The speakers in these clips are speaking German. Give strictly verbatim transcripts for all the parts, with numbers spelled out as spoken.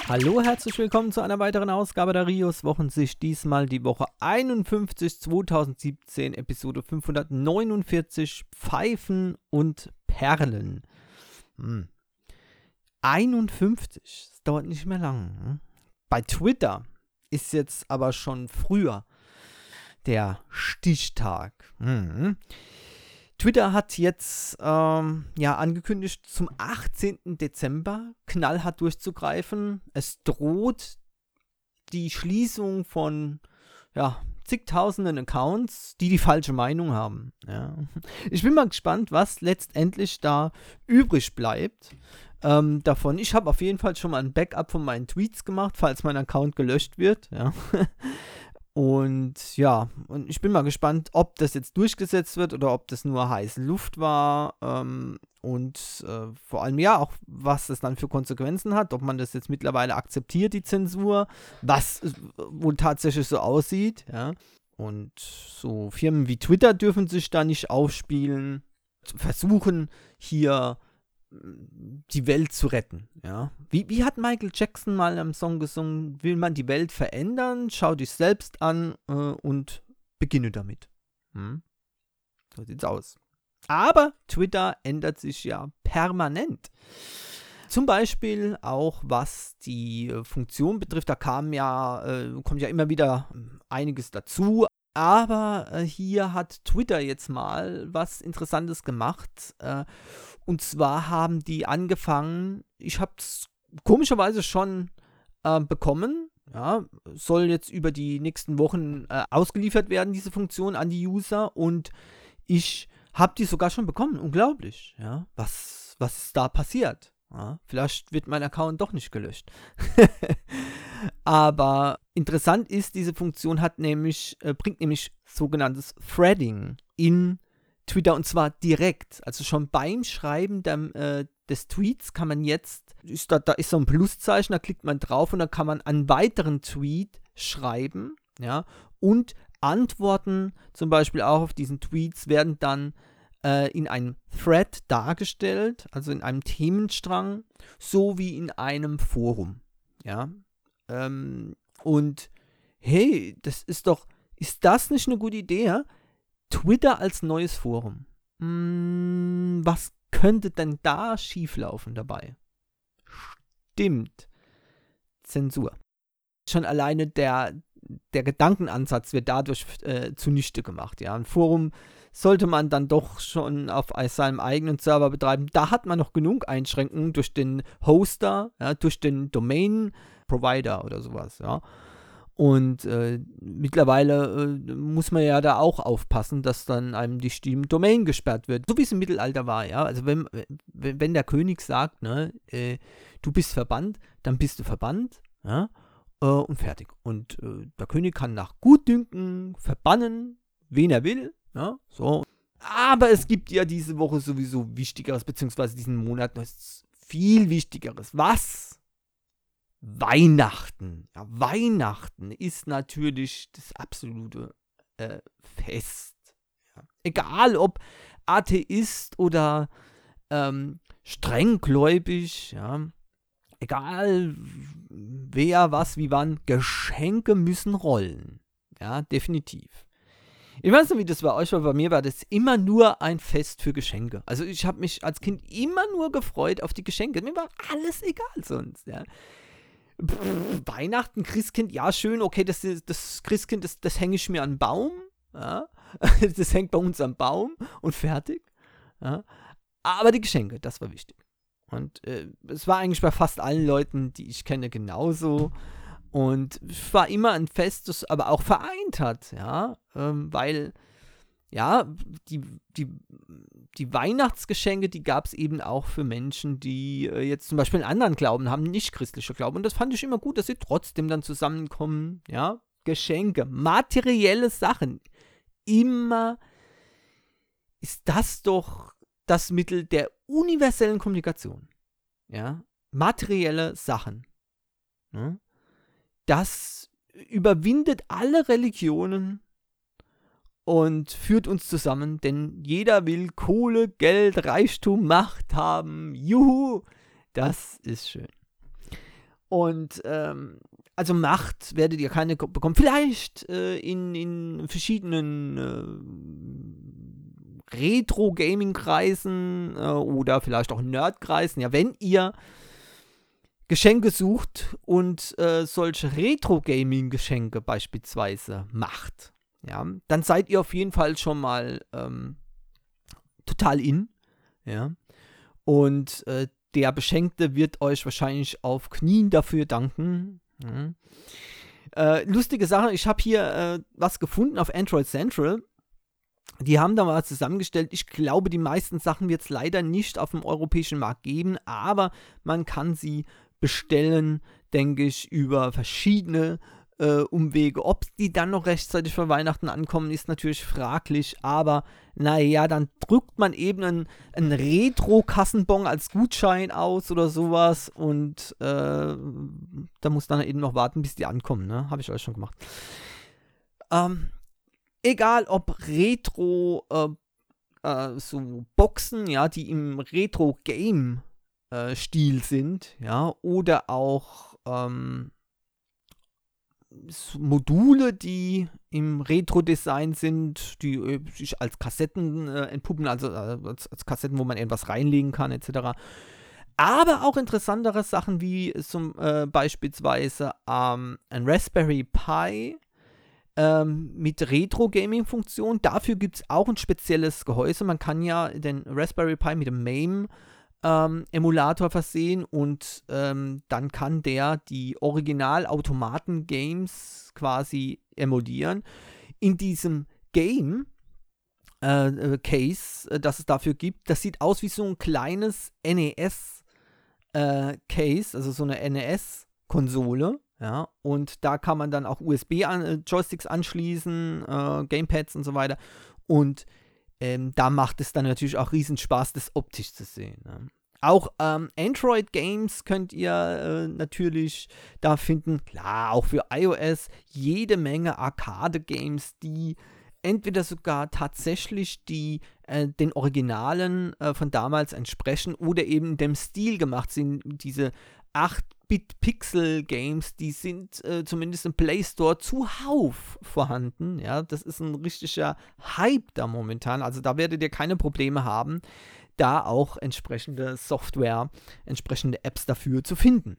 Hallo, herzlich willkommen zu einer weiteren Ausgabe der Rios Wochensicht. Diesmal die Woche einundfünfzig zweitausendsiebzehn, Episode fünfhundertneunundvierzig, Pfeifen und Perlen. Hm. einundfünfzig, das dauert nicht mehr lang. Hm? Bei Twitter ist jetzt aber schon früher der Stichtag. Hm. Twitter hat jetzt ähm, ja, angekündigt, zum achtzehnten Dezember knallhart durchzugreifen. Es droht die Schließung von ja, zigtausenden Accounts, die die falsche Meinung haben. Ja. Ich bin mal gespannt, was letztendlich da übrig bleibt ähm, davon. Ich habe auf jeden Fall schon mal ein Backup von meinen Tweets gemacht, falls mein Account gelöscht wird. Ja. Und ja, und ich bin mal gespannt, ob das jetzt durchgesetzt wird oder ob das nur heiße Luft war ähm, und äh, vor allem ja auch, was das dann für Konsequenzen hat, ob man das jetzt mittlerweile akzeptiert, die Zensur, was äh, wohl tatsächlich so aussieht, ja. Und so Firmen wie Twitter dürfen sich da nicht aufspielen, versuchen hier die Welt zu retten, ja. Wie, wie hat Michael Jackson mal am Song gesungen, will man die Welt verändern, schau dich selbst an äh, und beginne damit. Hm? So sieht's aus. Aber Twitter ändert sich ja permanent. Zum Beispiel auch, was die äh, Funktion betrifft, da kam ja, äh, kommt ja immer wieder einiges dazu. Aber äh, hier hat Twitter jetzt mal was Interessantes gemacht. Äh, und zwar haben die angefangen, ich habe es komischerweise schon äh, bekommen, ja, soll jetzt über die nächsten Wochen äh, ausgeliefert werden, diese Funktion an die User. Und ich habe die sogar schon bekommen, unglaublich. Ja, was, was ist da passiert? Ja, vielleicht wird mein Account doch nicht gelöscht. Aber interessant ist, diese Funktion hat nämlich, äh, bringt nämlich sogenanntes Threading in Twitter und zwar direkt. Also schon beim Schreiben der, äh, des Tweets kann man jetzt, ist da, da ist so ein Pluszeichen, da klickt man drauf und dann kann man einen weiteren Tweet schreiben, ja, und Antworten zum Beispiel auch auf diesen Tweets werden dann äh, in einem Thread dargestellt, also in einem Themenstrang, so wie in einem Forum, ja. Ähm, und hey, das ist doch, ist das nicht eine gute Idee? Ja? Twitter als neues Forum. Hm, was könnte denn da schieflaufen dabei? Stimmt. Zensur. Schon alleine der, der Gedankenansatz wird dadurch äh, zunichte gemacht. Ja? Ein Forum sollte man dann doch schon auf seinem eigenen Server betreiben. Da hat man noch genug Einschränkungen durch den Hoster, ja, durch den Domain-Provider oder sowas. Ja. Und äh, mittlerweile äh, muss man ja da auch aufpassen, dass dann einem die Domain gesperrt wird. So wie es im Mittelalter war, ja. Also wenn, wenn, wenn der König sagt, ne, äh, du bist verbannt, dann bist du verbannt, ja, äh, und fertig. Und äh, der König kann nach Gutdünken verbannen, wen er will, ja, so. Aber es gibt ja diese Woche sowieso Wichtigeres, beziehungsweise diesen Monat noch viel Wichtigeres. Was? Weihnachten. Ja, Weihnachten ist natürlich das absolute äh, Fest. Ja. Egal ob Atheist oder ähm, strenggläubig, ja. Egal wer, was, wie, wann, Geschenke müssen rollen. Ja, definitiv. Ich weiß nicht, wie das bei euch war, bei mir war das immer nur ein Fest für Geschenke. Also ich habe mich als Kind immer nur gefreut auf die Geschenke. Mir war alles egal sonst, ja. Pff, Weihnachten, Christkind, ja, schön, okay, das, das Christkind, das, das hänge ich mir an den Baum, ja, das hängt bei uns am Baum und fertig, ja, aber die Geschenke, das war wichtig. Und äh, es war eigentlich bei fast allen Leuten, die ich kenne, genauso. Und es war immer ein Fest, das aber auch vereint hat, ja, ähm, weil, ja, die, die, die Weihnachtsgeschenke, die gab es eben auch für Menschen, die äh, jetzt zum Beispiel einen anderen Glauben haben, nicht christliche Glauben. Und das fand ich immer gut, dass sie trotzdem dann zusammenkommen, ja. Geschenke, materielle Sachen. Immer ist das doch das Mittel der universellen Kommunikation, ja. Materielle Sachen, ne? Das überwindet alle Religionen und führt uns zusammen, denn jeder will Kohle, Geld, Reichtum, Macht haben. Juhu, das ist schön. Und ähm, also Macht werdet ihr keine bekommen. Vielleicht äh, in, in verschiedenen äh, Retro-Gaming-Kreisen äh, oder vielleicht auch Nerd-Kreisen. Ja, wenn ihr Geschenke sucht und äh, solche Retro-Gaming-Geschenke beispielsweise macht, ja, dann seid ihr auf jeden Fall schon mal ähm, total in. Ja. Und äh, der Beschenkte wird euch wahrscheinlich auf Knien dafür danken. Ja. Äh, lustige Sache, ich habe hier äh, was gefunden auf Android Central. Die haben da mal zusammengestellt. Ich glaube, die meisten Sachen wird es leider nicht auf dem europäischen Markt geben, aber man kann sie bestellen, denke ich, über verschiedene äh, Umwege. Ob die dann noch rechtzeitig für Weihnachten ankommen, ist natürlich fraglich, aber naja, dann drückt man eben einen, einen Retro-Kassenbon als Gutschein aus oder sowas und äh, da muss dann eben noch warten, bis die ankommen, ne? Habe ich euch schon gemacht. Ähm, egal ob Retro, äh, äh, so Boxen, ja, die im Retro-Game äh, Stil sind, ja, oder auch ähm, Module, die im Retro-Design sind, die äh, sich als Kassetten äh, entpuppen, also äh, als, als Kassetten, wo man etwas reinlegen kann, et cetera. Aber auch interessantere Sachen wie zum äh, beispielsweise ähm, ein Raspberry Pi ähm, mit Retro-Gaming-Funktion. Dafür gibt es auch ein spezielles Gehäuse. Man kann ja den Raspberry Pi mit dem MAME Ähm, Emulator versehen und ähm, dann kann der die Original-Automaten-Games quasi emulieren. In diesem Game äh, Case, äh, das es dafür gibt, das sieht aus wie so ein kleines N E S äh, Case, also so eine N E S-Konsole. Ja, und da kann man dann auch U S B-Joysticks an, anschließen, äh, Gamepads und so weiter. Und Ähm, da macht es dann natürlich auch riesen Spaß, das optisch zu sehen. Ne? Auch ähm, Android-Games könnt ihr äh, natürlich da finden. Klar, auch für iOS jede Menge Arcade-Games, die entweder sogar tatsächlich die, äh, den Originalen äh, von damals entsprechen oder eben dem Stil gemacht sind. Diese acht Bit-Pixel-Games, die sind äh, zumindest im Play Store zuhauf vorhanden. Ja, das ist ein richtiger Hype da momentan. Also da werdet ihr keine Probleme haben, da auch entsprechende Software, entsprechende Apps dafür zu finden.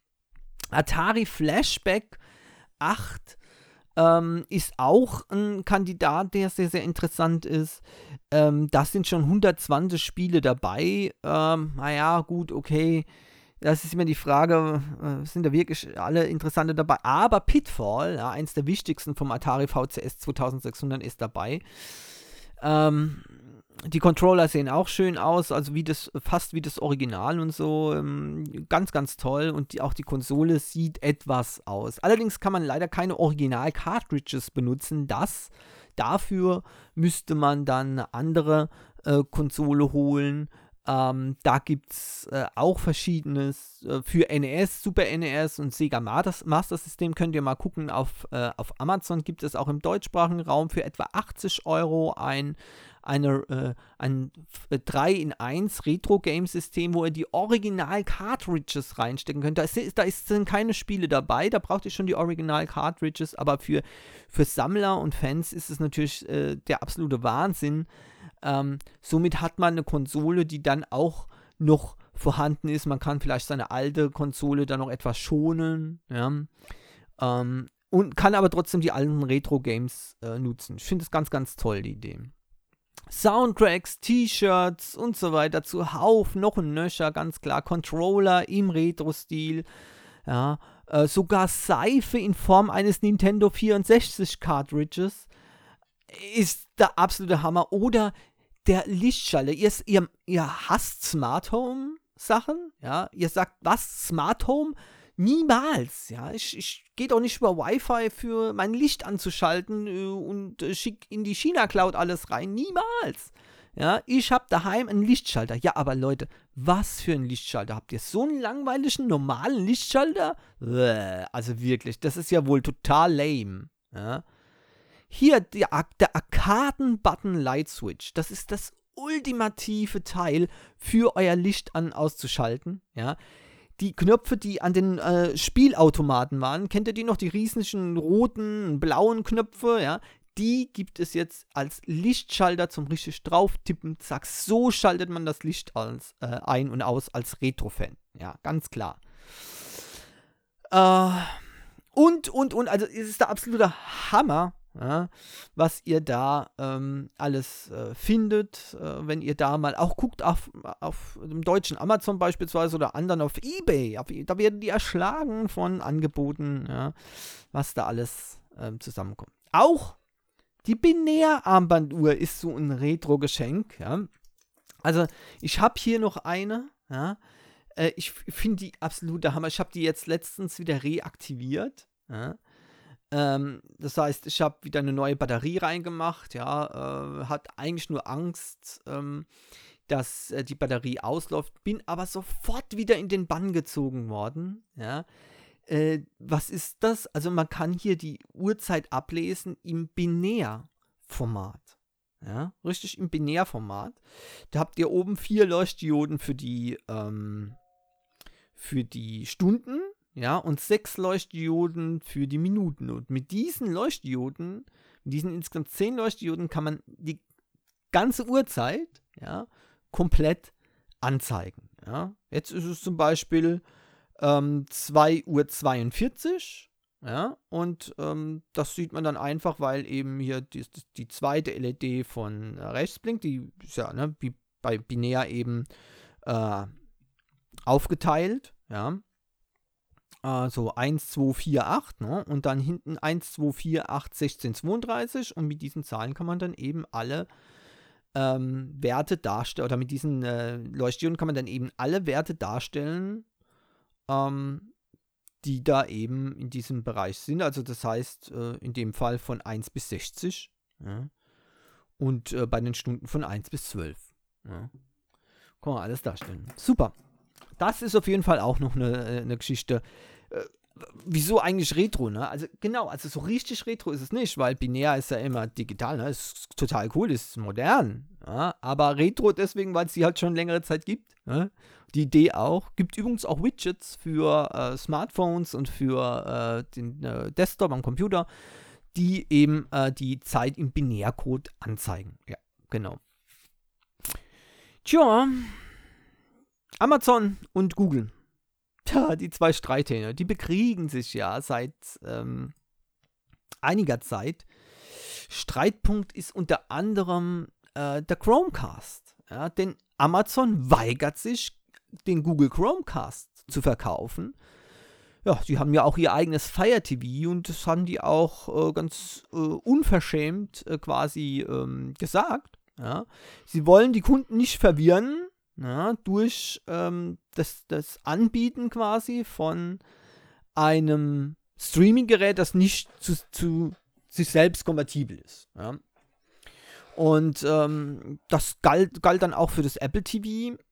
Atari Flashback acht ähm, ist auch ein Kandidat, der sehr, sehr interessant ist. Ähm, da sind schon hundertzwanzig Spiele dabei. Ähm, naja, gut, okay. Das ist immer die Frage, äh, sind da wirklich alle interessante dabei? Aber Pitfall, ja, eins der wichtigsten vom Atari V C S zweitausendsechshundert, ist dabei. Ähm, die Controller sehen auch schön aus, also wie das, fast wie das Original und so. Ähm, ganz, ganz toll. Und die, auch die Konsole sieht etwas aus. Allerdings kann man leider keine Original-Cartridges benutzen. Das, dafür müsste man dann eine andere äh, Konsole holen. Ähm, da gibt es äh, auch verschiedenes äh, für N E S, Super N E S und Sega Master System. Könnt ihr mal gucken, auf, äh, auf Amazon gibt es auch im deutschsprachigen Raum für etwa achtzig Euro ein, eine, äh, ein drei in eins Retro-Game-System, wo ihr die Original-Cartridges reinstecken könnt. Da, ist, da ist, sind keine Spiele dabei, da braucht ihr schon die Original-Cartridges, aber für, für Sammler und Fans ist es natürlich äh, der absolute Wahnsinn. Ähm, somit hat man eine Konsole, die dann auch noch vorhanden ist. Man kann vielleicht seine alte Konsole dann noch etwas schonen, ja, ähm, und kann aber trotzdem die alten Retro-Games äh, nutzen. Ich finde es ganz, ganz toll, die Idee. Soundtracks, T-Shirts und so weiter zuhauf, noch ein Nöcher, ganz klar. Controller im Retro-Stil, ja, äh, sogar Seife in Form eines Nintendo vierundsechzig Cartridges ist der absolute Hammer. Oder der Lichtschalter. Ihr, ihr, ihr hasst Smart Home Sachen, ja. Ihr sagt, was? Smart Home? Niemals, ja. Ich, ich gehe doch nicht über Wi-Fi für mein Licht anzuschalten äh, und äh, schick in die China-Cloud alles rein. Niemals. Ja, ich habe daheim einen Lichtschalter. Ja, aber Leute, was für einen Lichtschalter? Habt ihr so einen langweiligen, normalen Lichtschalter? Bäh, also wirklich, das ist ja wohl total lame, ja. Hier, der, der Arkaden-Button Light Switch. Das ist das ultimative Teil für euer Licht an- auszuschalten. Ja. die Knöpfe, die an den äh, Spielautomaten waren, kennt ihr die noch, die riesigen roten, blauen Knöpfe, ja, die gibt es jetzt als Lichtschalter zum richtig drauf tippen, zack, so schaltet man das Licht als, äh, ein und aus als Retro-Fan, ja, ganz klar. Äh, und, und, und, also es ist der absolute Hammer, ja, was ihr da ähm, alles äh, findet, äh, wenn ihr da mal auch guckt auf, auf dem deutschen Amazon beispielsweise oder anderen auf eBay, auf, da werden die erschlagen von Angeboten, ja, was da alles ähm, zusammenkommt. Auch die Binär-Armbanduhr ist so ein Retro-Geschenk, ja. Also ich habe hier noch eine, ja, äh, ich finde die absolute Hammer, ich habe die jetzt letztens wieder reaktiviert, ja. Ähm, das heißt, ich habe wieder eine neue Batterie reingemacht, ja, äh, hat eigentlich nur Angst, ähm, dass äh, die Batterie ausläuft, bin aber sofort wieder in den Bann gezogen worden, ja. Äh, was ist das? Also man kann hier die Uhrzeit ablesen im Binärformat, ja, richtig im Binärformat. Da habt ihr oben vier Leuchtdioden für die, ähm, für die Stunden, ja, und sechs Leuchtdioden für die Minuten. Und mit diesen Leuchtdioden, mit diesen insgesamt zehn Leuchtdioden, kann man die ganze Uhrzeit, ja, komplett anzeigen. Ja. Jetzt ist es zum Beispiel ähm, zwei Uhr zweiundvierzig, ja, und ähm, das sieht man dann einfach, weil eben hier die, die zweite L E D von äh, rechts blinkt, die ist ja, ne, wie bei binär eben äh, aufgeteilt, ja. Also eins, zwei, vier, acht, ne? Und dann hinten eins, zwei, vier, acht, sechzehn, zweiunddreißig und mit diesen Zahlen kann man dann eben alle ähm, Werte darstellen, oder mit diesen äh, Leuchtdioden kann man dann eben alle Werte darstellen, ähm, die da eben in diesem Bereich sind. Also das heißt, äh, in dem Fall von eins bis sechzig, ja? Und äh, bei den Stunden von eins bis zwölf. Ja? Kann man alles darstellen. Super. Das ist auf jeden Fall auch noch eine, eine Geschichte. Äh, wieso eigentlich Retro, ne? Also genau, also so richtig Retro ist es nicht, weil binär ist ja immer digital, ne? Ist total cool, ist modern. Ja? Aber Retro deswegen, weil es sie halt schon längere Zeit gibt. Ne? Die Idee auch. Gibt übrigens auch Widgets für äh, Smartphones und für äh, den äh, Desktop am Computer, die eben äh, die Zeit im Binärcode anzeigen. Ja, genau. Tja, Amazon und Google. Tja, die zwei Streithähne, die bekriegen sich ja seit ähm, einiger Zeit. Streitpunkt ist unter anderem äh, der Chromecast. Ja, denn Amazon weigert sich, den Google Chromecast zu verkaufen. Ja, die haben ja auch ihr eigenes Fire T V und das haben die auch äh, ganz äh, unverschämt äh, quasi ähm, gesagt. Ja. Sie wollen die Kunden nicht verwirren, ja, durch ähm, das, das Anbieten quasi von einem Streaming-Gerät, das nicht zu, zu sich selbst kompatibel ist. Ja. Und ähm, das galt, galt dann auch für das Apple T V.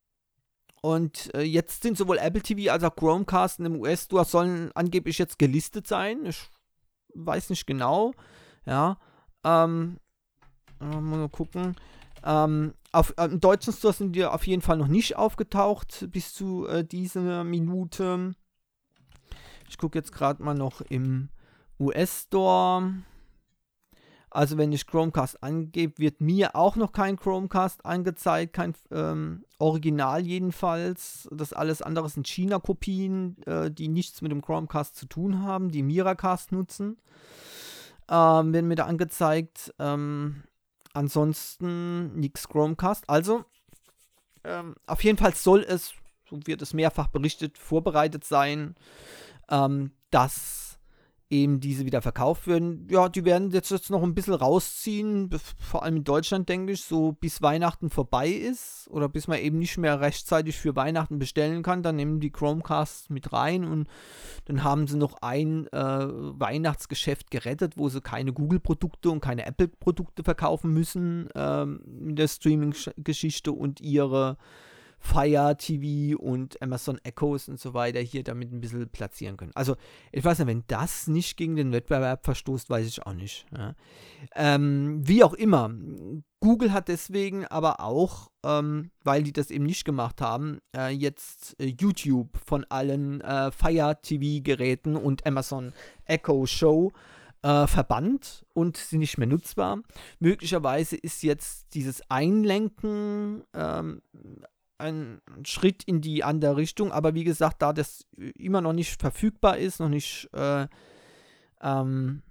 Und äh, jetzt sind sowohl Apple T V als auch Chromecast im U S-Store sollen angeblich jetzt gelistet sein. Ich weiß nicht genau. Ja. Ähm, mal gucken. Ähm, auf, äh, Im deutschen Store sind die auf jeden Fall noch nicht aufgetaucht bis zu äh, dieser Minute. Ich gucke jetzt gerade mal noch im U S-Store. Also wenn ich Chromecast angebe, wird mir auch noch kein Chromecast angezeigt, kein ähm, Original jedenfalls. Das alles andere sind China-Kopien, äh, die nichts mit dem Chromecast zu tun haben, die Miracast nutzen. Ähm, werden mir da angezeigt. Ähm, ansonsten nichts Chromecast. Also ähm, auf jeden Fall soll es, so wird es mehrfach berichtet, vorbereitet sein, ähm, dass eben diese wieder verkauft werden. Ja, die werden jetzt, jetzt noch ein bisschen rausziehen, vor allem in Deutschland, denke ich, so bis Weihnachten vorbei ist oder bis man eben nicht mehr rechtzeitig für Weihnachten bestellen kann, dann nehmen die Chromecasts mit rein und dann haben sie noch ein äh, Weihnachtsgeschäft gerettet, wo sie keine Google-Produkte und keine Apple-Produkte verkaufen müssen ähm, in der Streaming-Geschichte und ihre Fire T V und Amazon Echoes und so weiter hier damit ein bisschen platzieren können. Also ich weiß nicht, wenn das nicht gegen den Wettbewerb verstoßt, weiß ich auch nicht. Ja. Ähm, wie auch immer, Google hat deswegen aber auch, ähm, weil die das eben nicht gemacht haben, äh, jetzt äh, YouTube von allen äh, Fire T V-Geräten und Amazon Echo Show äh, verbannt und sind nicht mehr nutzbar. Möglicherweise ist jetzt dieses Einlenken ähm, ein Schritt in die andere Richtung, aber wie gesagt, da das immer noch nicht verfügbar ist, noch nicht äh, ähm,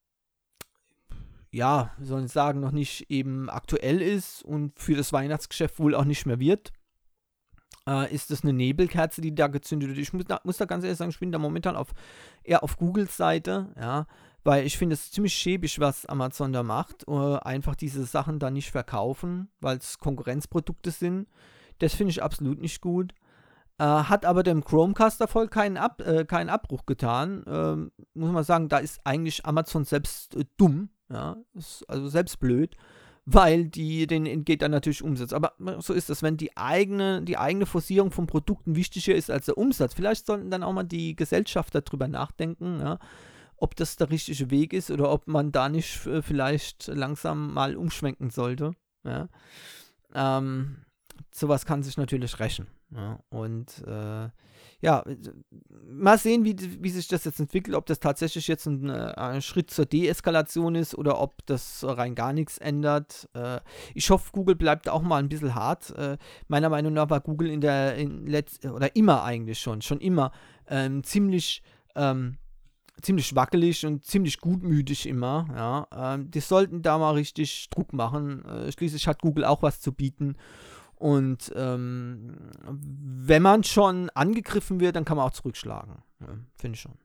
ja, wie soll ich sagen, noch nicht eben aktuell ist und für das Weihnachtsgeschäft wohl auch nicht mehr wird, äh, ist das eine Nebelkerze, die da gezündet wird. Ich muss da, muss da ganz ehrlich sagen, ich bin da momentan auf, eher auf Googles Seite, ja, weil ich finde es ziemlich schäbig, was Amazon da macht, äh, einfach diese Sachen da nicht verkaufen, weil es Konkurrenzprodukte sind. Das finde ich absolut nicht gut. Äh, hat aber dem Chromecast-Erfolg keinen, Ab, äh, keinen Abbruch getan. Ähm, muss man sagen, da ist eigentlich Amazon selbst äh, dumm, ja, ist also selbst blöd, weil die denen entgeht dann natürlich Umsatz. Aber so ist das, wenn die eigene, die eigene Forcierung von Produkten wichtiger ist als der Umsatz. Vielleicht sollten dann auch mal die Gesellschafter darüber nachdenken, ja, ob das der richtige Weg ist oder ob man da nicht äh, vielleicht langsam mal umschwenken sollte. Ja. Ähm, sowas kann sich natürlich rächen. Ja. Und äh, ja, mal sehen, wie, wie sich das jetzt entwickelt, ob das tatsächlich jetzt ein, ein Schritt zur Deeskalation ist oder ob das rein gar nichts ändert. Äh, ich hoffe, Google bleibt auch mal ein bisschen hart. Äh, meiner Meinung nach war Google in der, in letzt, oder immer eigentlich schon, schon immer ähm, ziemlich ähm, ziemlich wackelig und ziemlich gutmütig immer, ja. Ähm, die sollten da mal richtig Druck machen. Äh, schließlich hat Google auch was zu bieten. Und ähm, wenn man schon angegriffen wird, dann kann man auch zurückschlagen. Ja, finde ich schon.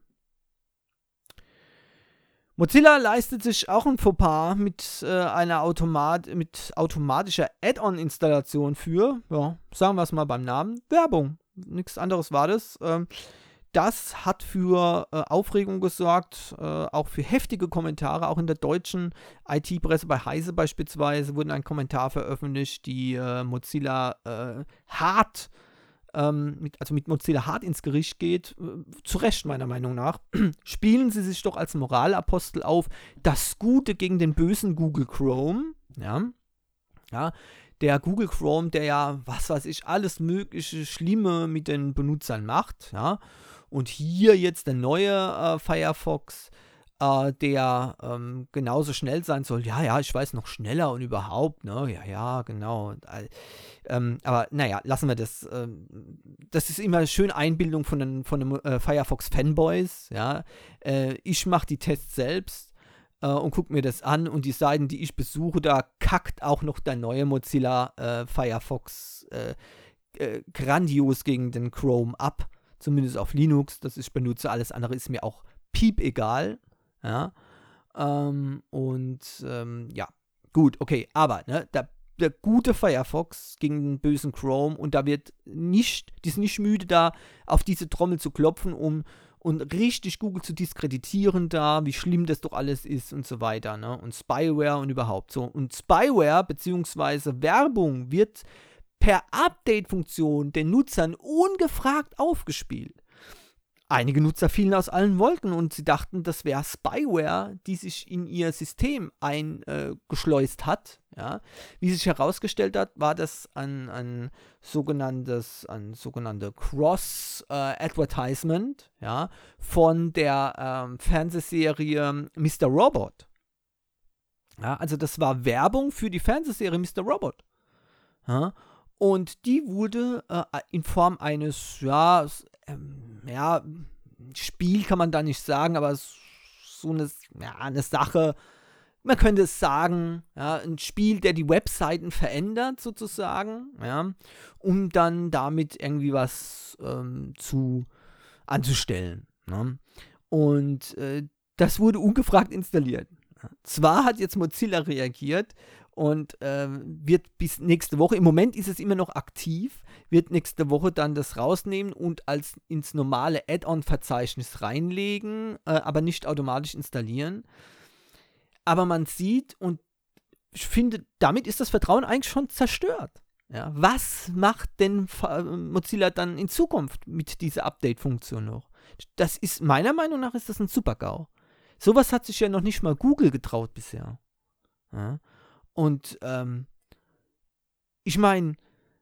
Mozilla leistet sich auch ein Fauxpas mit äh, einer Automat mit automatischer Add-on-Installation für, ja, sagen wir es mal beim Namen, Werbung. Nichts anderes war das. Ähm, Das hat für äh, Aufregung gesorgt, äh, auch für heftige Kommentare, auch in der deutschen I T-Presse, bei Heise beispielsweise, wurde ein Kommentar veröffentlicht, die äh, Mozilla äh, hart, ähm, mit, also mit Mozilla hart ins Gericht geht, äh, zu Recht meiner Meinung nach. Spielen Sie sich doch als Moralapostel auf, das Gute gegen den bösen Google Chrome, ja, ja, der Google Chrome, der ja, was weiß ich, alles mögliche Schlimme mit den Benutzern macht, ja. Und hier jetzt der neue äh, Firefox, äh, der ähm, genauso schnell sein soll. Ja, ja, ich weiß, noch schneller und überhaupt, ne? Ja, ja, genau. Äh, ähm, aber naja, lassen wir das. Ähm, das ist immer schön Einbildung von den, von den äh, Firefox-Fanboys, ja. Äh, ich mache die Tests selbst äh, und gucke mir das an und die Seiten, die ich besuche, da kackt auch noch der neue Mozilla äh, Firefox äh, äh, grandios gegen den Chrome ab. Zumindest auf Linux, das ich benutze. Alles andere ist mir auch piep egal. Ja. Ähm, und ähm, ja, gut, okay. Aber ne, der, der gute Firefox gegen den bösen Chrome und da wird nicht, die sind nicht müde, da auf diese Trommel zu klopfen, um und richtig Google zu diskreditieren da, wie schlimm das doch alles ist und so weiter. Ne? Und Spyware und überhaupt so. Und Spyware bzw. Werbung wird per Update-Funktion den Nutzern ungefragt aufgespielt. Einige Nutzer fielen aus allen Wolken und sie dachten, das wäre Spyware, die sich in ihr System eingeschleust äh, hat. Ja. Wie sich herausgestellt hat, war das ein, ein sogenanntes, ein sogenannte Cross-Advertisement äh, ja, von der ähm, Fernsehserie Mister Robot. Ja, also das war Werbung für die Fernsehserie Mister Robot. Ja. Und die wurde äh, in Form eines, ja, ähm, ja, Spiel kann man da nicht sagen, aber so eine, ja, eine Sache, man könnte es sagen, ja, ein Spiel, der die Webseiten verändert sozusagen, ja, um dann damit irgendwie was ähm, zu anzustellen. Ne? Und äh, das wurde ungefragt installiert. Zwar hat jetzt Mozilla reagiert und äh, wird bis nächste Woche, im Moment ist es immer noch aktiv, wird nächste Woche dann das rausnehmen und als ins normale Add-on-Verzeichnis reinlegen, äh, aber nicht automatisch installieren. Aber man sieht, und ich finde, damit ist das Vertrauen eigentlich schon zerstört. Ja, was macht denn Mozilla dann in Zukunft mit dieser Update-Funktion noch? Das ist, meiner Meinung nach, ist das ein Super-GAU. Sowas hat sich ja noch nicht mal Google getraut bisher. Ja? Und, ähm, ich meine,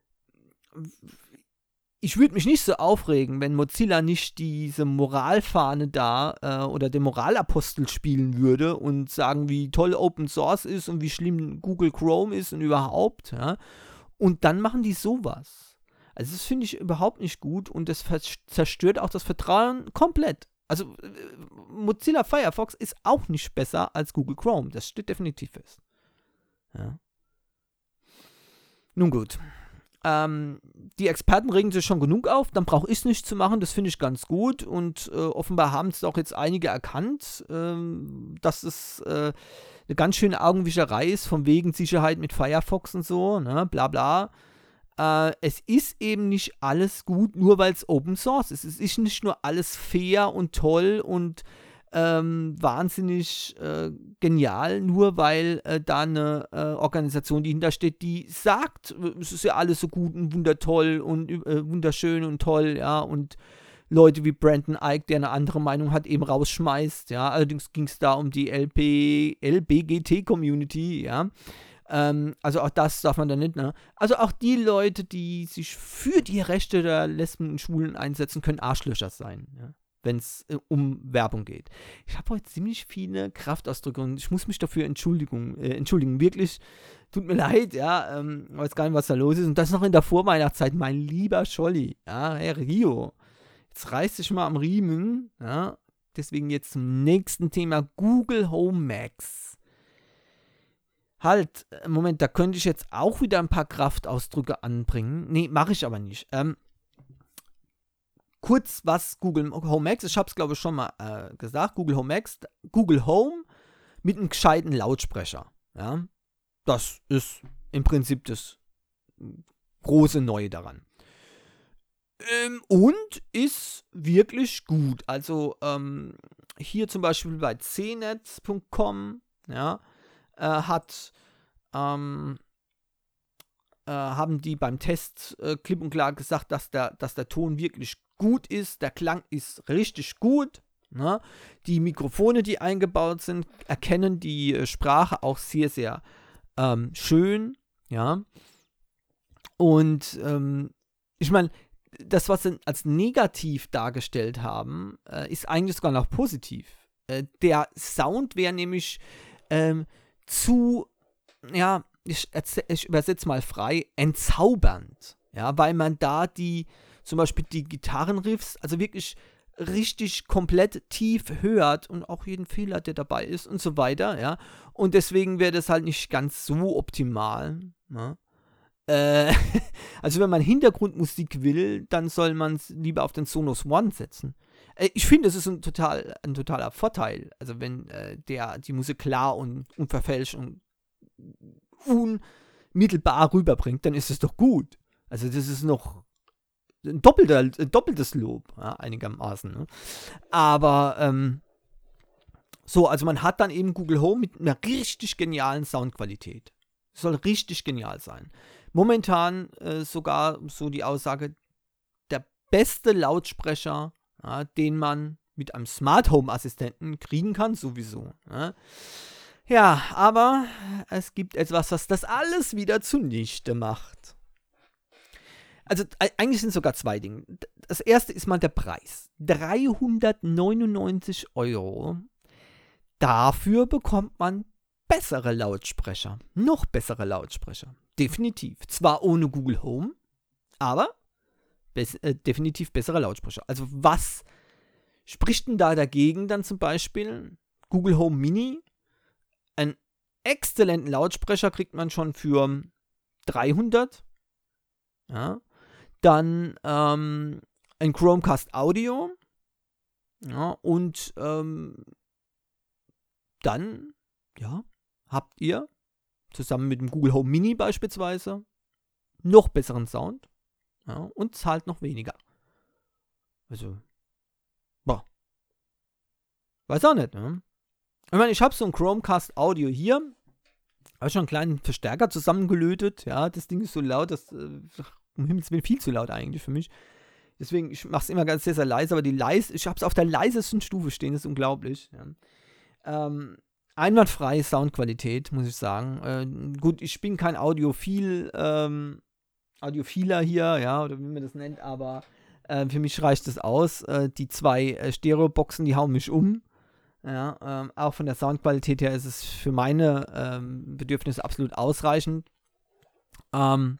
ich würde mich nicht so aufregen, wenn Mozilla nicht diese Moralfahne da äh, oder den Moralapostel spielen würde und sagen, wie toll Open Source ist und wie schlimm Google Chrome ist und überhaupt, ja. Und dann machen die sowas. Also das finde ich überhaupt nicht gut und das zerstört auch das Vertrauen komplett. Also äh, Mozilla Firefox ist auch nicht besser als Google Chrome. Das steht definitiv fest. Ja. Nun gut. Ähm, die Experten regen sich schon genug auf, dann brauche ich es nicht zu machen, das finde ich ganz gut und äh, offenbar haben es auch jetzt einige erkannt, ähm, dass es äh, eine ganz schöne Augenwischerei ist, von wegen Sicherheit mit Firefox und so, ne, bla bla. Äh, es ist eben nicht alles gut, nur weil es Open Source ist. Es ist nicht nur alles fair und toll und ähm, wahnsinnig äh, genial, nur weil äh, da eine äh, Organisation, die hintersteht, die sagt, es ist ja alles so gut und wundertoll und äh, wunderschön und toll, ja, und Leute wie Brandon Ike, der eine andere Meinung hat, eben rausschmeißt, ja. Allerdings ging es da um die L P, L B G T-Community, ja. Ähm, also auch das darf man da nicht, ne? Also auch die Leute, die sich für die Rechte der Lesben und Schwulen einsetzen, können Arschlöcher sein, ja, wenn es äh, um Werbung geht. Ich habe heute ziemlich viele Kraftausdrücke und ich muss mich dafür entschuldigen, äh, entschuldigen. Wirklich, tut mir leid, ja, ähm, weiß gar nicht, was da los ist. Und das noch in der Vorweihnachtszeit, mein lieber Scholli, ja, Herr Rio. Jetzt reiß dich mal am Riemen, ja. Deswegen jetzt zum nächsten Thema, Google Home Max. Halt, Moment, da könnte ich jetzt auch wieder ein paar Kraftausdrücke anbringen. Nee, mache ich aber nicht. Ähm, kurz, was Google Home Max ist, ich habe es glaube ich schon mal äh, gesagt, Google Home Max, Google Home mit einem gescheiten Lautsprecher. Ja, das ist im Prinzip das große Neue daran. Ähm, und ist wirklich gut. Also ähm, hier zum Beispiel bei c net punkt com, ja, äh, hat ähm, äh, haben die beim Test äh, klipp und klar gesagt, dass der, dass der Ton wirklich gut ist, der Klang ist richtig gut, ne? Die Mikrofone, die eingebaut sind, erkennen die äh, Sprache auch sehr, sehr ähm, schön, ja. Und ähm, ich meine, das, was sie als negativ dargestellt haben, äh, ist eigentlich sogar noch positiv. Äh, der Sound wäre nämlich ähm, zu, ja, ich, ich übersetze mal frei, entzaubernd. Ja, weil man da die, zum Beispiel die Gitarrenriffs, also wirklich richtig komplett tief hört und auch jeden Fehler, der dabei ist und so weiter, ja. Und deswegen wäre das halt nicht ganz so optimal, ne? Äh, also wenn man Hintergrundmusik will, dann soll man es lieber auf den Sonos One setzen. Äh, ich finde, das ist ein, total, ein totaler Vorteil. Also wenn äh, der die Musik klar und unverfälscht und unmittelbar rüberbringt, dann ist es doch gut. Also das ist noch ein, doppelter, ein doppeltes Lob, ja, einigermaßen. Ne? Aber ähm, so, also man hat dann eben Google Home mit einer richtig genialen Soundqualität. Soll richtig genial sein. Momentan äh, sogar so die Aussage, der beste Lautsprecher, ja, den man mit einem Smart Home Assistenten kriegen kann, sowieso. Ja. ja, aber es gibt etwas, was das alles wieder zunichte macht. Also eigentlich sind sogar zwei Dinge. Das erste ist mal der Preis. dreihundertneunundneunzig Euro. Dafür bekommt man bessere Lautsprecher. Noch bessere Lautsprecher. Definitiv. Zwar ohne Google Home, aber bes- äh, definitiv bessere Lautsprecher. Also was spricht denn da dagegen dann zum Beispiel? Google Home Mini. Einen exzellenten Lautsprecher kriegt man schon für dreihundert. Ja. Dann ähm, ein Chromecast Audio. Ja. Und ähm, dann, ja, habt ihr zusammen mit dem Google Home Mini beispielsweise noch besseren Sound, ja, und zahlt noch weniger. Also, boah. Weiß auch nicht, ne? Ich meine, ich habe so ein Chromecast Audio hier. habe schon einen kleinen Verstärker zusammengelötet. Ja, das Ding ist so laut, das äh, um Himmels Willen viel zu laut eigentlich für mich. Deswegen, ich mache es immer ganz sehr, sehr leise, aber die leise, ich habe es auf der leisesten Stufe stehen, das ist unglaublich. Ja. Ähm, einwandfreie Soundqualität, muss ich sagen. Äh, gut, ich bin kein Audiophil, ähm, Audiophiler hier, ja, oder wie man das nennt, aber äh, für mich reicht es aus. Äh, die zwei äh, Stereoboxen, die hauen mich um. Ja, ähm, auch von der Soundqualität her ist es für meine ähm, Bedürfnisse absolut ausreichend. Ähm,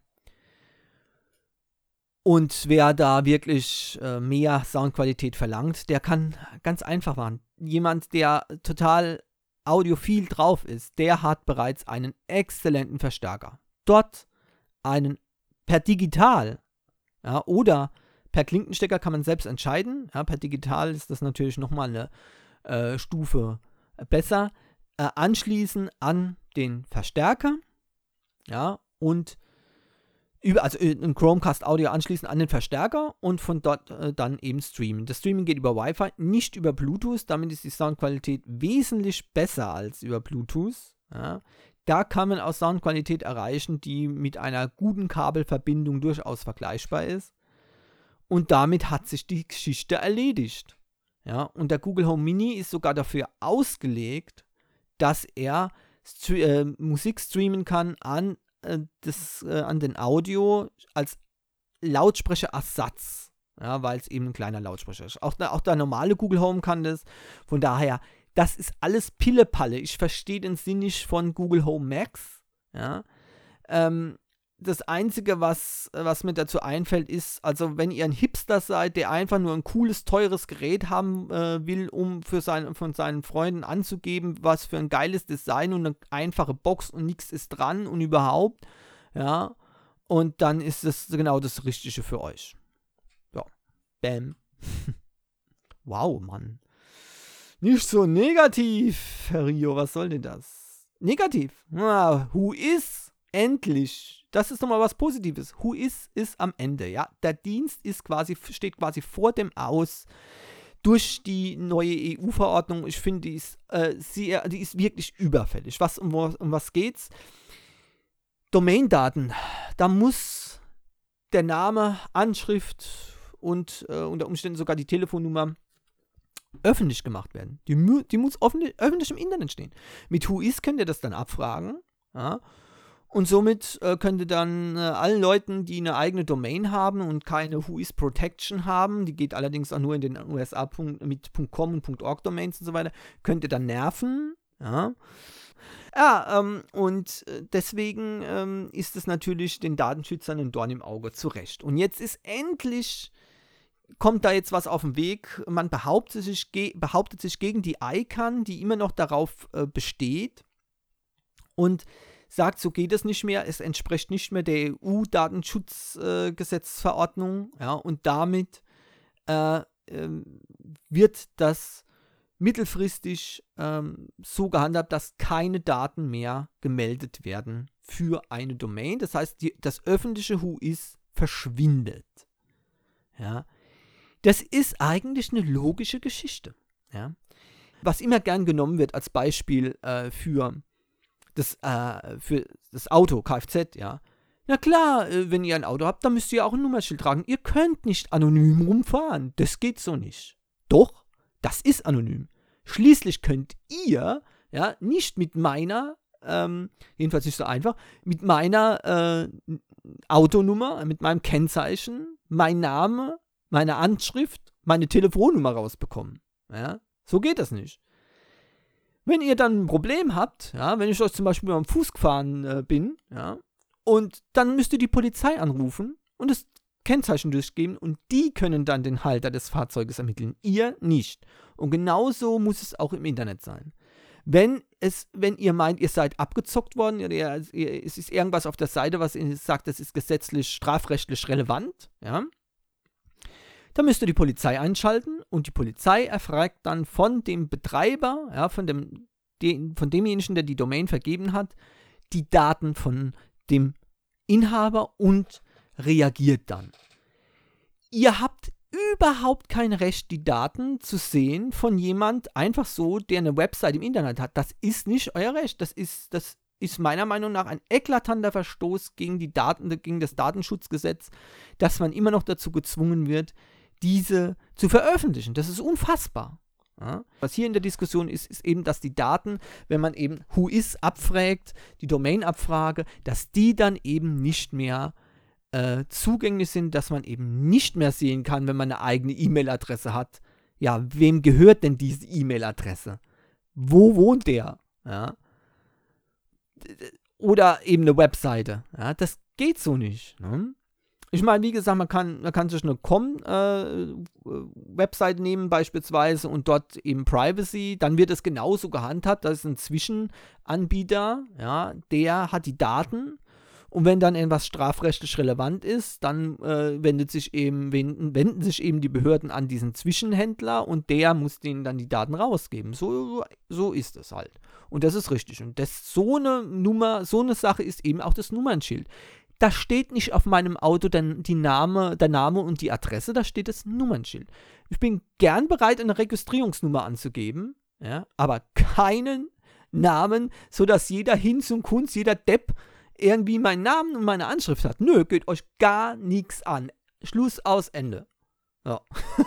und wer da wirklich äh, mehr Soundqualität verlangt, der kann ganz einfach machen. Jemand, der total audiophil drauf ist, der hat bereits einen exzellenten Verstärker. Dort einen per Digital, ja, oder per Klinkenstecker kann man selbst entscheiden. Ja, per Digital ist das natürlich nochmal eine äh, Stufe besser. Äh, anschließen an den Verstärker, ja, und über, also ein Chromecast Audio anschließen an den Verstärker und von dort äh, dann eben streamen. Das Streaming geht über Wi-Fi, nicht über Bluetooth. Damit ist die Soundqualität wesentlich besser als über Bluetooth. Ja. Da kann man auch Soundqualität erreichen, die mit einer guten Kabelverbindung durchaus vergleichbar ist. Und damit hat sich die Geschichte erledigt. Ja. Und der Google Home Mini ist sogar dafür ausgelegt, dass er stre- äh, Musik streamen kann an Das, äh, an den Audio als Lautsprecherersatz, ja, weil es eben ein kleiner Lautsprecher ist. Auch der, auch der normale Google Home kann das. Von daher, das ist alles Pillepalle. Ich verstehe den Sinn nicht von Google Home Max. Ja. Ähm, das Einzige, was, was mir dazu einfällt, ist, also wenn ihr ein Hipster seid, der einfach nur ein cooles, teures Gerät haben äh, will, um für sein, von seinen Freunden anzugeben, was für ein geiles Design und eine einfache Box und nichts ist dran und überhaupt, ja, und dann ist das genau das Richtige für euch. Ja, bam. Wow, Mann. Nicht so negativ, Herr Rio, was soll denn das? Negativ. Ah, who is? Endlich. Das ist nochmal was Positives. Who is, ist am Ende, ja. Der Dienst ist quasi, steht quasi vor dem Aus durch die neue E U-Verordnung. Ich finde, die ist, äh, sie, die ist wirklich überfällig. Was, um, um was geht's? Domaindaten. Da muss der Name, Anschrift und äh, unter Umständen sogar die Telefonnummer öffentlich gemacht werden. Die, die muss öffentlich, öffentlich im Internet stehen. Mit Whois könnt ihr das dann abfragen, ja. Und somit äh, könnt ihr dann äh, allen Leuten, die eine eigene Domain haben und keine Whois Protection haben, die geht allerdings auch nur in den U S A mit .com und .org Domains und so weiter, könnt ihr dann nerven. Ja, ja ähm, und deswegen ähm, ist es natürlich den Datenschützern ein Dorn im Auge, zu Recht. Und jetzt ist endlich, kommt da jetzt was auf den Weg. Man behauptet sich, ge- behauptet sich gegen die I C A N, die immer noch darauf äh, besteht, und sagt, so geht es nicht mehr, es entspricht nicht mehr der E U-Datenschutzgesetzverordnung, äh, ja, und damit äh, äh, wird das mittelfristig ähm, so gehandhabt, dass keine Daten mehr gemeldet werden für eine Domain. Das heißt, die, das öffentliche Whois verschwindet. Ja. Das ist eigentlich eine logische Geschichte. Ja. Was immer gern genommen wird als Beispiel äh, für Das, äh, für das Auto, Kfz, ja. Na klar, äh, wenn ihr ein Auto habt, dann müsst ihr auch ein Nummernschild tragen. Ihr könnt nicht anonym rumfahren. Das geht so nicht. Doch, das ist anonym. Schließlich könnt ihr, ja, nicht mit meiner, ähm, jedenfalls nicht so einfach, mit meiner äh, Autonummer, mit meinem Kennzeichen, mein Name, meine Anschrift, meine Telefonnummer rausbekommen. Ja, so geht das nicht. Wenn ihr dann ein Problem habt, ja, wenn ich euch zum Beispiel am Fuß gefahren äh, bin, ja, und dann müsst ihr die Polizei anrufen und das Kennzeichen durchgeben und die können dann den Halter des Fahrzeuges ermitteln. Ihr nicht. Und genauso muss es auch im Internet sein. Wenn es, wenn ihr meint, ihr seid abgezockt worden, oder ihr, ihr, es ist irgendwas auf der Seite, was ihr sagt, das ist gesetzlich, strafrechtlich relevant, ja, dann müsst ihr die Polizei einschalten und die Polizei erfragt dann von dem Betreiber, ja, von, dem, de, von demjenigen, der die Domain vergeben hat, die Daten von dem Inhaber und reagiert dann. Ihr habt überhaupt kein Recht, die Daten zu sehen von jemand einfach so, der eine Website im Internet hat. Das ist nicht euer Recht. Das ist, das ist meiner Meinung nach ein eklatanter Verstoß gegen, die Daten, gegen das Datenschutzgesetz, dass man immer noch dazu gezwungen wird, diese zu veröffentlichen. Das ist unfassbar. Ja? Was hier in der Diskussion ist, ist eben, dass die Daten, wenn man eben Whois abfragt, die Domain-Abfrage, dass die dann eben nicht mehr äh, zugänglich sind, dass man eben nicht mehr sehen kann, wenn man eine eigene E-Mail-Adresse hat. Ja, wem gehört denn diese E-Mail-Adresse? Wo wohnt der? Ja? Oder eben eine Webseite. Ja? Das geht so nicht. Ne? Ich meine, wie gesagt, man kann, man kann sich eine Com-Website äh, nehmen beispielsweise und dort eben Privacy, dann wird es genauso gehandhabt, das ist ein Zwischenanbieter, ja, der hat die Daten und wenn dann etwas strafrechtlich relevant ist, dann äh, wendet sich eben, wenden, wenden sich eben die Behörden an diesen Zwischenhändler und der muss denen dann die Daten rausgeben. So, so ist es halt. Und das ist richtig. Und das, so eine Nummer, so eine Sache ist eben auch das Nummernschild. Da steht nicht auf meinem Auto dann die Name, der Name und die Adresse, da steht das Nummernschild. Ich bin gern bereit, eine Registrierungsnummer anzugeben, ja, aber keinen Namen, sodass jeder Hinz und Kunz, jeder Depp irgendwie meinen Namen und meine Anschrift hat. Nö, geht euch gar nichts an. Schluss, aus, Ende. Ja.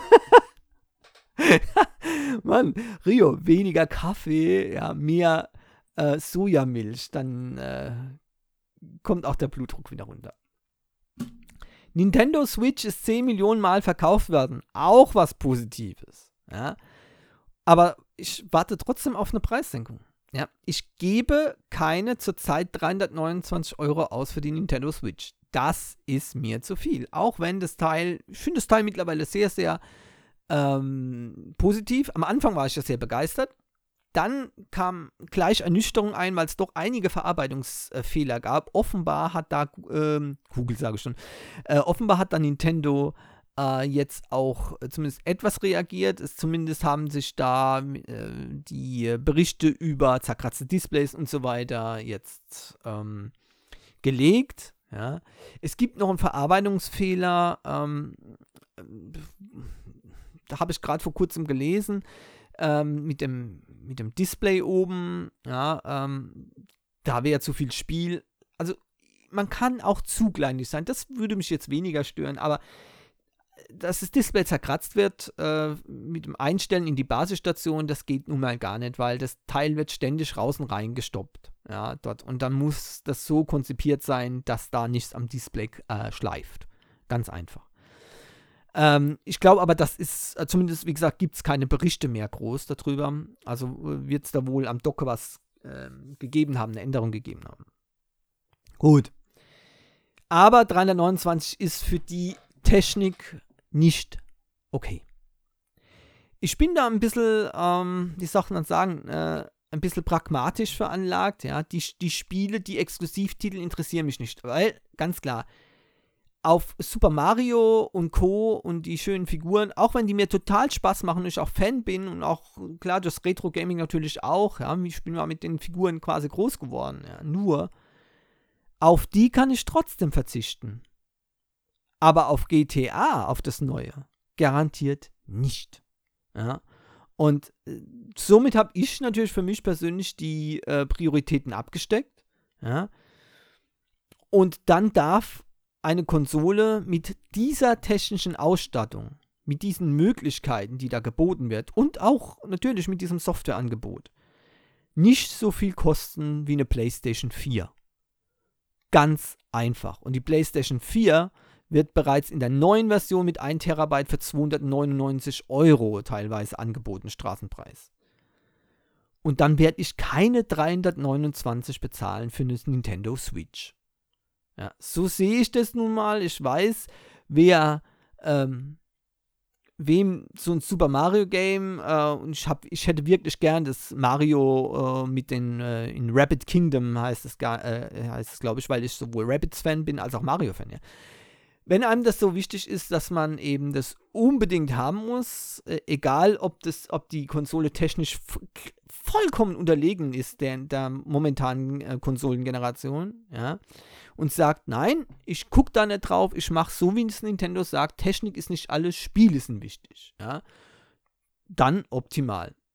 Mann, Rio, weniger Kaffee, ja, mehr äh, Sojamilch, dann äh, kommt auch der Blutdruck wieder runter. Nintendo Switch ist zehn Millionen Mal verkauft worden. Auch was Positives. Ja? Aber ich warte trotzdem auf eine Preissenkung. Ja? Ich gebe keine zurzeit dreihundertneunundzwanzig Euro aus für die Nintendo Switch. Das ist mir zu viel. Auch wenn das Teil, ich finde das Teil mittlerweile sehr, sehr ähm, positiv. Am Anfang war ich ja sehr begeistert. Dann kam gleich Ernüchterung ein, weil es doch einige Verarbeitungsfehler gab. Offenbar hat da, ähm, Google sage ich schon, äh, offenbar hat da Nintendo äh, jetzt auch äh, zumindest etwas reagiert. Es, zumindest haben sich da äh, die Berichte über zerkratzte Displays und so weiter jetzt ähm, gelegt. Ja. Es gibt noch einen Verarbeitungsfehler, ähm, da habe ich gerade vor kurzem gelesen, ähm, mit dem mit dem Display oben, ja, ähm, da wäre zu viel Spiel. Also man kann auch zu kleinlich sein, das würde mich jetzt weniger stören, aber dass das Display zerkratzt wird äh, mit dem Einstellen in die Basisstation, das geht nun mal gar nicht, weil das Teil wird ständig raus und rein gestoppt, ja, dort. Und dann muss das so konzipiert sein, dass da nichts am Display äh, schleift. Ganz einfach. Ähm, ich glaube aber, das ist, äh, zumindest, wie gesagt, gibt es keine Berichte mehr groß darüber. Also äh, wird es da wohl am Docker was äh, gegeben haben, eine Änderung gegeben haben. Gut. Aber dreihundertneunundzwanzig ist für die Technik nicht okay. Ich bin da ein bisschen, ähm, wie soll man sagen, äh, ein bisschen pragmatisch veranlagt. Ja? Die, die Spiele, die Exklusivtitel interessieren mich nicht. Weil, ganz klar, auf Super Mario und Co. und die schönen Figuren, auch wenn die mir total Spaß machen und ich auch Fan bin und auch, klar, das Retro-Gaming natürlich auch, ja, ich bin mal mit den Figuren quasi groß geworden, ja, nur auf die kann ich trotzdem verzichten. Aber auf G T A, auf das Neue, garantiert nicht. Ja. Und äh, somit habe ich natürlich für mich persönlich die äh, Prioritäten abgesteckt, ja. Und dann darf eine Konsole mit dieser technischen Ausstattung, mit diesen Möglichkeiten, die da geboten wird und auch natürlich mit diesem Softwareangebot, nicht so viel kosten wie eine PlayStation vier. Ganz einfach. Und die PlayStation vier wird bereits in der neuen Version mit ein Terabyte für zweihundertneunundneunzig Euro teilweise angeboten, Straßenpreis. Und dann werde ich keine dreihundertneunundzwanzig bezahlen für eine Nintendo Switch. Ja, so sehe ich das nun mal. Ich weiß, wer, ähm, wem so ein Super Mario Game, äh, und ich, hab, ich hätte wirklich gern das Mario äh, mit den, äh, in Rabbit Kingdom heißt es, äh, heißt es glaube ich, weil ich sowohl Rabbids-Fan bin als auch Mario-Fan, ja. Wenn einem das so wichtig ist, dass man eben das unbedingt haben muss, äh, egal ob, das, ob die Konsole technisch f- vollkommen unterlegen ist der, der momentanen äh, Konsolengeneration, ja, und sagt, nein, ich gucke da nicht drauf, ich mache so, wie es Nintendo sagt, Technik ist nicht alles, Spiele sind wichtig, ja, dann optimal.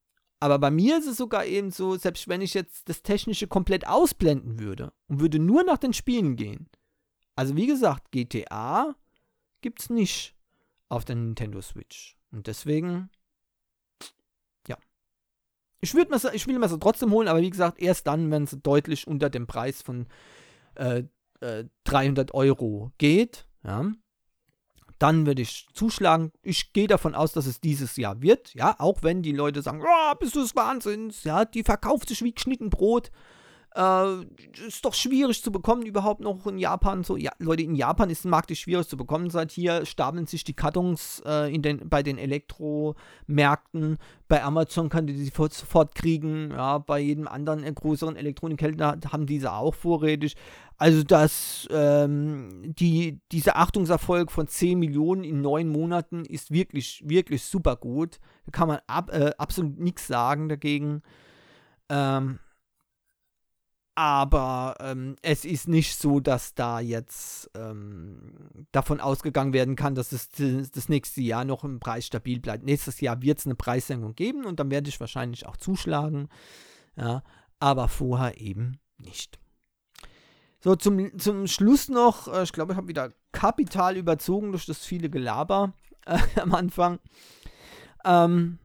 Aber bei mir ist es sogar eben so, selbst wenn ich jetzt das Technische komplett ausblenden würde und würde nur nach den Spielen gehen. Also wie gesagt, G T A gibt es nicht auf der Nintendo Switch. Und deswegen, ja. Ich, würd mir, ich will mir so trotzdem holen, aber wie gesagt, erst dann, wenn es deutlich unter dem Preis von äh, äh, dreihundert Euro geht, ja. Dann würde ich zuschlagen. Ich gehe davon aus, dass es dieses Jahr wird. Ja, auch wenn die Leute sagen, oh, bist du des Wahnsinns. Ja, die verkauft sich wie geschnitten Brot. Äh, ist doch schwierig zu bekommen überhaupt noch in Japan. So, ja, Leute, in Japan ist ein Markt schwierig zu bekommen. Seit hier stapeln sich die Kartons äh, in den, bei den Elektromärkten. Bei Amazon kann die sie sofort kriegen. Ja, bei jedem anderen äh, größeren Elektronikhändler haben diese auch vorrätig. Also, dass ähm, die, dieser Achtungserfolg von zehn Millionen in neun Monaten ist wirklich, wirklich super gut. Da kann man ab, äh, absolut nichts sagen dagegen. Ähm, aber ähm, es ist nicht so, dass da jetzt ähm, davon ausgegangen werden kann, dass es das, das nächste Jahr noch im Preis stabil bleibt. Nächstes Jahr wird es eine Preissenkung geben und dann werde ich wahrscheinlich auch zuschlagen. Ja, aber vorher eben nicht. So, zum, zum Schluss noch, äh, ich glaube, ich habe wieder kapital überzogen durch das viele Gelaber äh, am Anfang. Ähm,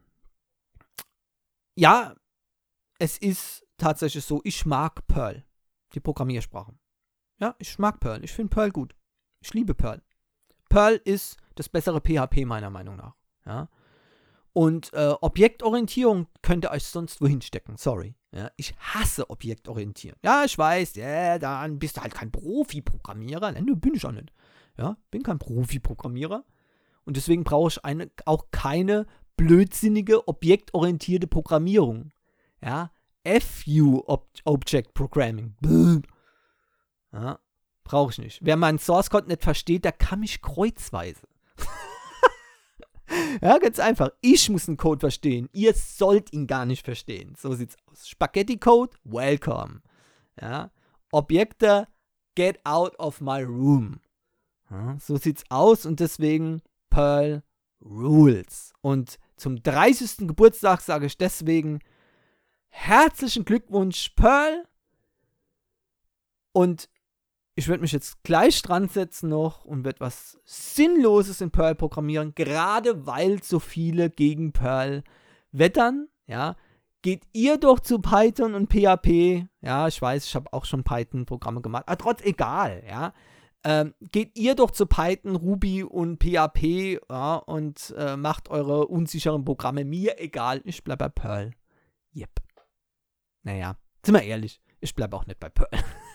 ja, es ist tatsächlich so, ich mag Perl, die Programmiersprache. Ja, ich mag Perl, ich finde Perl gut. Ich liebe Perl. Perl ist das bessere P H P meiner Meinung nach. Ja. Und äh, Objektorientierung könnt ihr euch sonst wohin stecken, sorry. Ja, ich hasse Objektorientieren. Ja, ich weiß, ja, dann bist du halt kein Profi-Programmierer. Nein, bin ich auch nicht. Ja, bin kein Profi-Programmierer. Und deswegen brauche ich eine, auch keine blödsinnige, objektorientierte Programmierung. Ja, F U Ob- Object Programming. Bluh. Ja, brauche ich nicht. Wer meinen Source Code nicht versteht, der kann mich kreuzweise. Ja, ganz einfach. Ich muss einen Code verstehen. Ihr sollt ihn gar nicht verstehen. So sieht's aus. Spaghetti-Code, welcome. Ja. Objekte, get out of my room. Ja, so sieht's aus und deswegen Perl rules. Und zum dreißigsten Geburtstag sage ich deswegen herzlichen Glückwunsch, Perl. Und ich werde mich jetzt gleich dran setzen noch und werde was Sinnloses in Perl programmieren, gerade weil so viele gegen Perl wettern, ja. Geht ihr doch zu Python und P H P, ja, ich weiß, ich habe auch schon Python-Programme gemacht, aber trotz egal, ja. Ähm, geht ihr doch zu Python, Ruby und P H P, ja, und äh, macht eure unsicheren Programme, mir egal, ich bleibe bei Perl. Yep. Naja, sind wir ehrlich, ich bleibe auch nicht bei Perl.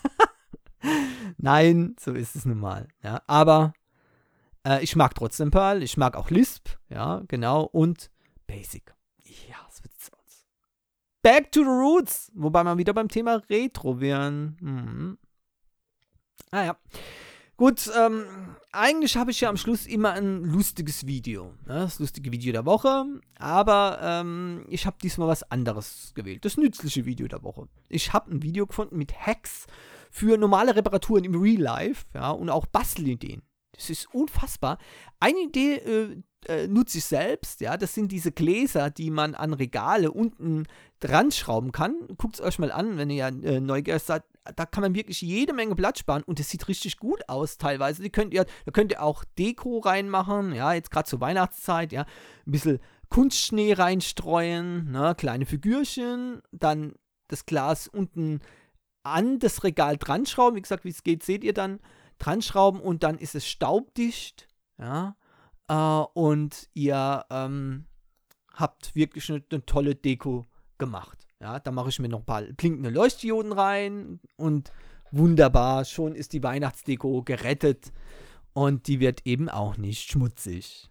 Nein, so ist es nun mal. Ja, aber äh, ich mag trotzdem Perl, ich mag auch Lisp, ja, genau, und Basic. Ja, so sieht's aus. Back to the roots, wobei wir wieder beim Thema Retro wären. Mhm. Ah ja. Gut, ähm, eigentlich habe ich ja am Schluss immer ein lustiges Video. Ne? Das lustige Video der Woche. Aber ähm, ich habe diesmal was anderes gewählt. Das nützliche Video der Woche. Ich habe ein Video gefunden mit Hacks für normale Reparaturen im Real Life. Ja, und auch Bastelideen. Das ist unfassbar. Eine Idee äh, äh, nutze ich selbst. Ja, das sind diese Gläser, die man an Regale unten dran schrauben kann. Guckt es euch mal an, wenn ihr ja äh, neugierig seid. Da kann man wirklich jede Menge Platz sparen und es sieht richtig gut aus teilweise. Die könnt ihr, da könnt ihr auch Deko reinmachen, ja, jetzt gerade zur Weihnachtszeit, ja, ein bisschen Kunstschnee reinstreuen, ne, kleine Figürchen, dann das Glas unten an das Regal dran schrauben, wie gesagt, wie es geht, seht ihr dann, dran schrauben und dann ist es staubdicht, ja, äh, und ihr ähm, habt wirklich eine, eine tolle Deko gemacht. Ja, da mache ich mir noch ein paar blinkende Leuchtdioden rein und wunderbar, schon ist die Weihnachtsdeko gerettet und die wird eben auch nicht schmutzig.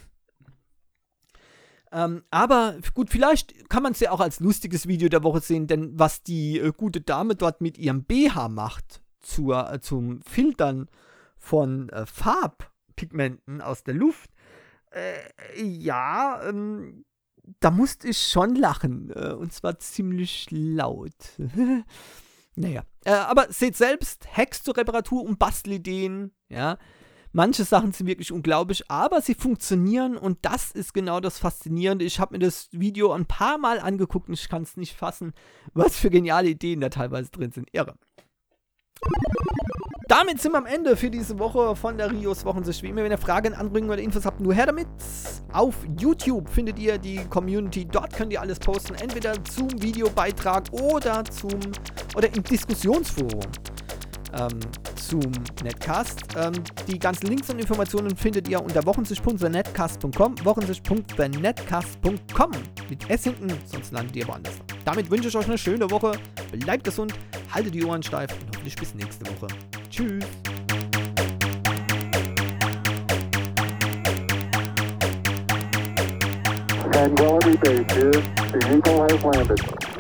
ähm, aber gut, vielleicht kann man es ja auch als lustiges Video der Woche sehen, denn was die äh, gute Dame dort mit ihrem B H macht zur, äh, zum Filtern von äh, Farbpigmenten aus der Luft, äh, ja, ähm, da musste ich schon lachen. Äh, und zwar ziemlich laut. Naja. Äh, aber seht selbst, Hacks zur Reparatur und Bastelideen. Ja. Manche Sachen sind wirklich unglaublich, aber sie funktionieren und das ist genau das Faszinierende. Ich habe mir das Video ein paar Mal angeguckt und ich kann es nicht fassen, was für geniale Ideen da teilweise drin sind. Irre. Damit sind wir am Ende für diese Woche von der Rios Wochensicht. Wie immer, wenn ihr Fragen, Anregungen oder Infos habt, nur her damit. Auf YouTube findet ihr die Community. Dort könnt ihr alles posten, entweder zum Videobeitrag oder zum oder im Diskussionsforum ähm, zum Netcast. Ähm, die ganzen Links und Informationen findet ihr unter wochensicht punkt the netcast punkt com, wochensicht punkt the netcast punkt com mit S hinten, sonst landet ihr woanders. Damit wünsche ich euch eine schöne Woche. Bleibt gesund, haltet die Ohren steif und hoffentlich bis nächste Woche. Tschüss. Tranquility Base here. The Eagle has landed.